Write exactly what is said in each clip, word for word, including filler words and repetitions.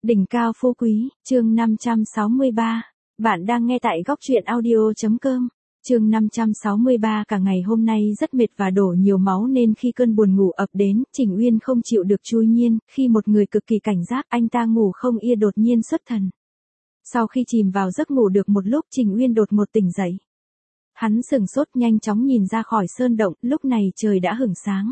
Đỉnh cao phú quý, chương năm trăm sáu mươi ba. Bạn đang nghe tại góc truyện audio.com. Chương năm trăm sáu mươi ba. Cả ngày hôm nay rất mệt và đổ nhiều máu nên khi cơn buồn ngủ ập đến, Trình Uyên không chịu được chui nhiên, khi một người cực kỳ cảnh giác, anh ta ngủ không yên đột nhiên xuất thần. Sau khi chìm vào giấc ngủ được một lúc, Trình Uyên đột ngột tỉnh dậy. Hắn sửng sốt nhanh chóng nhìn ra khỏi sơn động, lúc này trời đã hửng sáng.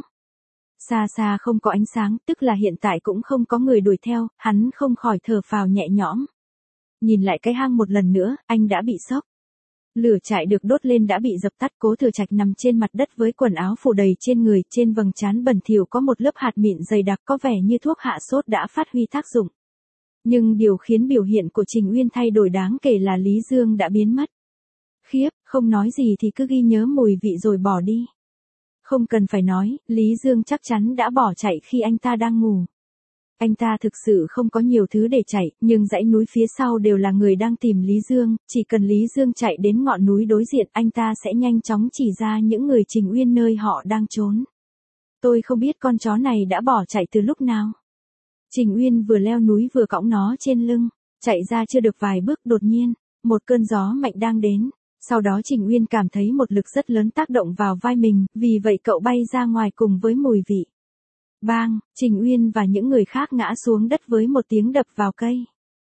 Xa xa không có ánh sáng, tức là hiện tại cũng không có người đuổi theo, hắn không khỏi thở phào nhẹ nhõm. Nhìn lại cái hang một lần nữa, anh đã bị sốc. Lửa trại được đốt lên đã bị dập tắt, Cố Thừa Trạch nằm trên mặt đất với quần áo phủ đầy trên người, trên vầng trán bẩn thỉu có một lớp hạt mịn dày đặc có vẻ như thuốc hạ sốt đã phát huy tác dụng. Nhưng điều khiến biểu hiện của Trình Uyên thay đổi đáng kể là Lý Dương đã biến mất. Khiếp, không nói gì thì cứ ghi nhớ mùi vị rồi bỏ đi. Không cần phải nói, Lý Dương chắc chắn đã bỏ chạy khi anh ta đang ngủ. Anh ta thực sự không có nhiều thứ để chạy, nhưng dãy núi phía sau đều là người đang tìm Lý Dương, chỉ cần Lý Dương chạy đến ngọn núi đối diện anh ta sẽ nhanh chóng chỉ ra những người Trình Uyên nơi họ đang trốn. Tôi không biết con chó này đã bỏ chạy từ lúc nào. Trình Uyên vừa leo núi vừa cõng nó trên lưng, chạy ra chưa được vài bước đột nhiên, một cơn gió mạnh đang đến. Sau đó Trình Uyên cảm thấy một lực rất lớn tác động vào vai mình, vì vậy cậu bay ra ngoài cùng với mùi vị. Bang, Trình Uyên và những người khác ngã xuống đất với một tiếng đập vào cây.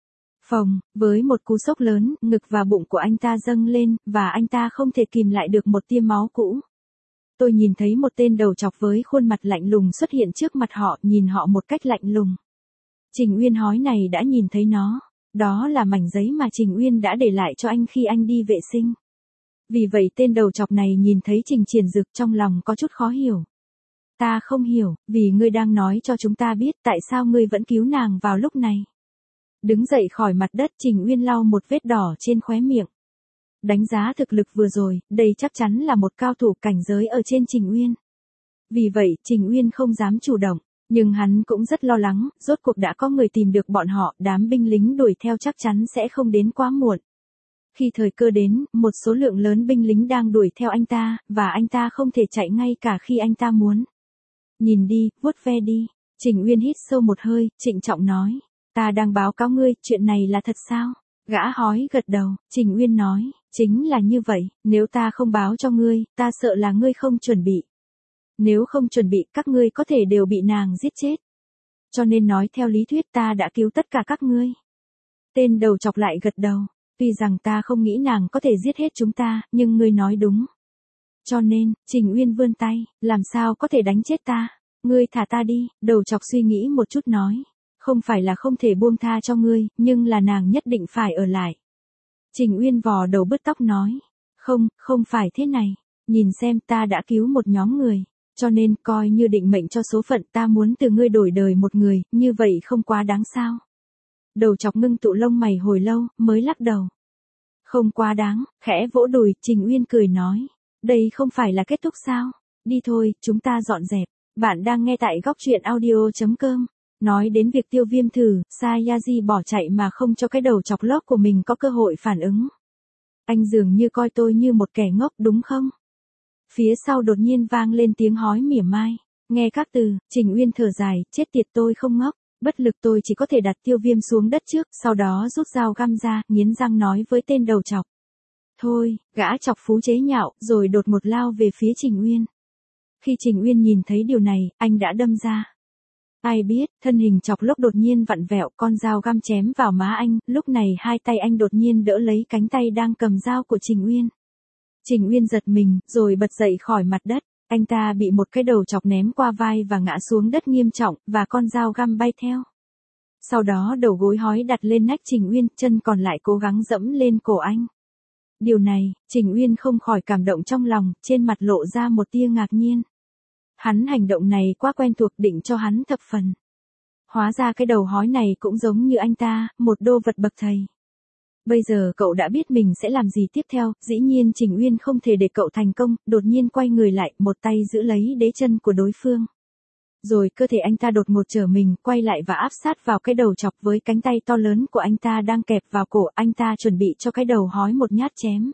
Phồng, với một cú sốc lớn, ngực và bụng của anh ta dâng lên, và anh ta không thể kìm lại được một tia máu cũ. Tôi nhìn thấy một tên đầu trọc với khuôn mặt lạnh lùng xuất hiện trước mặt họ, nhìn họ một cách lạnh lùng. Trình Uyên hói này đã nhìn thấy nó. Đó là mảnh giấy mà Trình Uyên đã để lại cho anh khi anh đi vệ sinh. Vì vậy tên đầu trọc này nhìn thấy Trình Triển Dực trong lòng có chút khó hiểu. Ta không hiểu, vì ngươi đang nói cho chúng ta biết tại sao ngươi vẫn cứu nàng vào lúc này. Đứng dậy khỏi mặt đất, Trình Uyên lau một vết đỏ trên khóe miệng. Đánh giá thực lực vừa rồi, đây chắc chắn là một cao thủ cảnh giới ở trên Trình Uyên. Vì vậy, Trình Uyên không dám chủ động, nhưng hắn cũng rất lo lắng, rốt cuộc đã có người tìm được bọn họ, đám binh lính đuổi theo chắc chắn sẽ không đến quá muộn. Khi thời cơ đến, một số lượng lớn binh lính đang đuổi theo anh ta, và anh ta không thể chạy ngay cả khi anh ta muốn. Nhìn đi, vuốt ve đi. Trình Uyên hít sâu một hơi, trịnh trọng nói. Ta đang báo cáo ngươi, chuyện này là thật sao? Gã hói gật đầu, Trình Uyên nói, chính là như vậy, nếu ta không báo cho ngươi, ta sợ là ngươi không chuẩn bị. Nếu không chuẩn bị, các ngươi có thể đều bị nàng giết chết. Cho nên nói theo lý thuyết ta đã cứu tất cả các ngươi. Tên đầu chọc lại gật đầu. Tuy rằng ta không nghĩ nàng có thể giết hết chúng ta, nhưng ngươi nói đúng. Cho nên, Trình Uyên vươn tay, làm sao có thể đánh chết ta? Ngươi thả ta đi, đầu chọc suy nghĩ một chút nói. Không phải là không thể buông tha cho ngươi, nhưng là nàng nhất định phải ở lại. Trình Uyên vò đầu bứt tóc nói. Không, không phải thế này. Nhìn xem ta đã cứu một nhóm người. Cho nên, coi như định mệnh cho số phận, ta muốn từ ngươi đổi đời một người, như vậy không quá đáng sao? Đầu chọc ngưng tụ lông mày hồi lâu, mới lắc đầu. Không quá đáng, khẽ vỗ đùi, Trình Uyên cười nói. Đây không phải là kết thúc sao? Đi thôi, chúng ta dọn dẹp. Bạn đang nghe tại góc truyện audio.com. Nói đến việc Tiêu Viêm thử, Sayaji bỏ chạy mà không cho cái đầu chọc lốc của mình có cơ hội phản ứng. Anh dường như coi tôi như một kẻ ngốc đúng không? Phía sau đột nhiên vang lên tiếng hói mỉa mai. Nghe các từ, Trình Uyên thở dài, chết tiệt tôi không ngốc. Bất lực tôi chỉ có thể đặt Tiêu Viêm xuống đất trước, sau đó rút dao găm ra, nghiến răng nói với tên đầu chọc. Thôi, gã chọc phú chế nhạo, rồi đột ngột lao về phía Trình Uyên. Khi Trình Uyên nhìn thấy điều này, anh đã đâm ra. Ai biết, thân hình chọc lốc đột nhiên vặn vẹo, con dao găm chém vào má anh, lúc này hai tay anh đột nhiên đỡ lấy cánh tay đang cầm dao của Trình Uyên. Trình Uyên giật mình, rồi bật dậy khỏi mặt đất. Anh ta bị một cái đầu chọc ném qua vai và ngã xuống đất nghiêm trọng, và con dao găm bay theo. Sau đó đầu gối hói đặt lên nách Trình Uyên, chân còn lại cố gắng dẫm lên cổ anh. Điều này, Trình Uyên không khỏi cảm động trong lòng, trên mặt lộ ra một tia ngạc nhiên. Hắn hành động này quá quen thuộc, định cho hắn thập phần. Hóa ra cái đầu hói này cũng giống như anh ta, một đô vật bậc thầy. Bây giờ cậu đã biết mình sẽ làm gì tiếp theo, dĩ nhiên Trình Uyên không thể để cậu thành công, đột nhiên quay người lại, một tay giữ lấy đế chân của đối phương. Rồi cơ thể anh ta đột ngột trở mình, quay lại và áp sát vào cái đầu chọc với cánh tay to lớn của anh ta đang kẹp vào cổ, anh ta chuẩn bị cho cái đầu hói một nhát chém.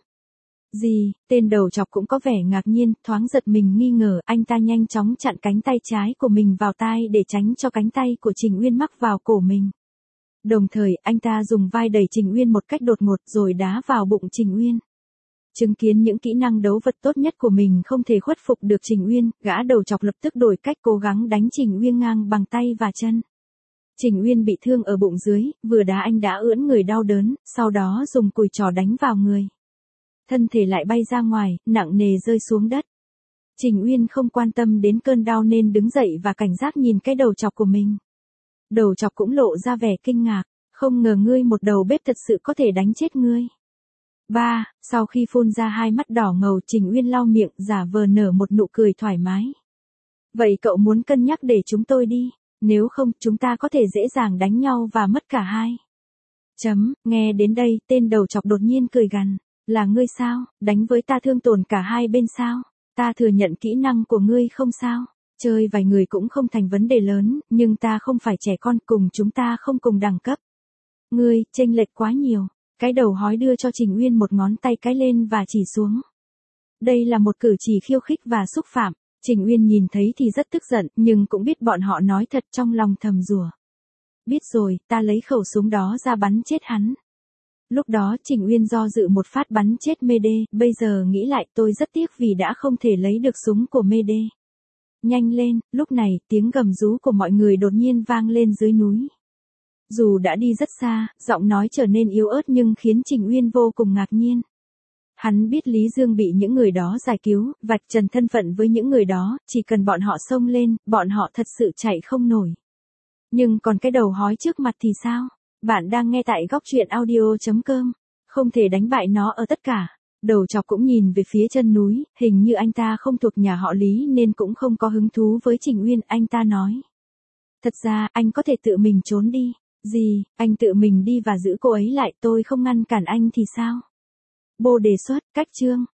Gì, tên đầu chọc cũng có vẻ ngạc nhiên, thoáng giật mình nghi ngờ, anh ta nhanh chóng chặn cánh tay trái của mình vào tai để tránh cho cánh tay của Trình Uyên mắc vào cổ mình. Đồng thời, anh ta dùng vai đẩy Trình Uyên một cách đột ngột rồi đá vào bụng Trình Uyên. Chứng kiến những kỹ năng đấu vật tốt nhất của mình không thể khuất phục được Trình Uyên, gã đầu chọc lập tức đổi cách cố gắng đánh Trình Uyên ngang bằng tay và chân. Trình Uyên bị thương ở bụng dưới, vừa đá anh đã ưỡn người đau đớn, sau đó dùng cùi trò đánh vào người. Thân thể lại bay ra ngoài, nặng nề rơi xuống đất. Trình Uyên không quan tâm đến cơn đau nên đứng dậy và cảnh giác nhìn cái đầu chọc của mình. Đầu chọc cũng lộ ra vẻ kinh ngạc, không ngờ ngươi một đầu bếp thật sự có thể đánh chết ngươi. Ba, sau khi phun ra hai mắt đỏ ngầu, Trình Uyên lau miệng, giả vờ nở một nụ cười thoải mái. Vậy cậu muốn cân nhắc để chúng tôi đi, nếu không chúng ta có thể dễ dàng đánh nhau và mất cả hai. Chấm, nghe đến đây, tên đầu chọc đột nhiên cười gằn, là ngươi sao, đánh với ta thương tổn cả hai bên sao, ta thừa nhận kỹ năng của ngươi không sao, chơi vài người cũng không thành vấn đề lớn, nhưng ta không phải trẻ con, cùng chúng ta không cùng đẳng cấp. Ngươi, chênh lệch quá nhiều. Cái đầu hói đưa cho Trình Uyên một ngón tay cái lên và chỉ xuống. Đây là một cử chỉ khiêu khích và xúc phạm. Trình Uyên nhìn thấy thì rất tức giận, nhưng cũng biết bọn họ nói thật, trong lòng thầm rủa. Biết rồi, ta lấy khẩu súng đó ra bắn chết hắn. Lúc đó Trình Uyên do dự một phát bắn chết Mê Đê, bây giờ nghĩ lại tôi rất tiếc vì đã không thể lấy được súng của Mê Đê. Nhanh lên, lúc này tiếng gầm rú của mọi người đột nhiên vang lên dưới núi. Dù đã đi rất xa, giọng nói trở nên yếu ớt nhưng khiến Trình Uyên vô cùng ngạc nhiên. Hắn biết Lý Dương bị những người đó giải cứu, vạch trần thân phận với những người đó, chỉ cần bọn họ xông lên, bọn họ thật sự chạy không nổi. Nhưng còn cái đầu hói trước mặt thì sao? Bạn đang nghe tại góc truyện audio chấm com. Không thể đánh bại nó ở tất cả. Đầu chọc cũng nhìn về phía chân núi, hình như anh ta không thuộc nhà họ Lý nên cũng không có hứng thú với Trình Uyên, anh ta nói. Thật ra, anh có thể tự mình trốn đi. Gì, anh tự mình đi và giữ cô ấy lại, tôi không ngăn cản anh thì sao? Bô đề xuất, cách chương.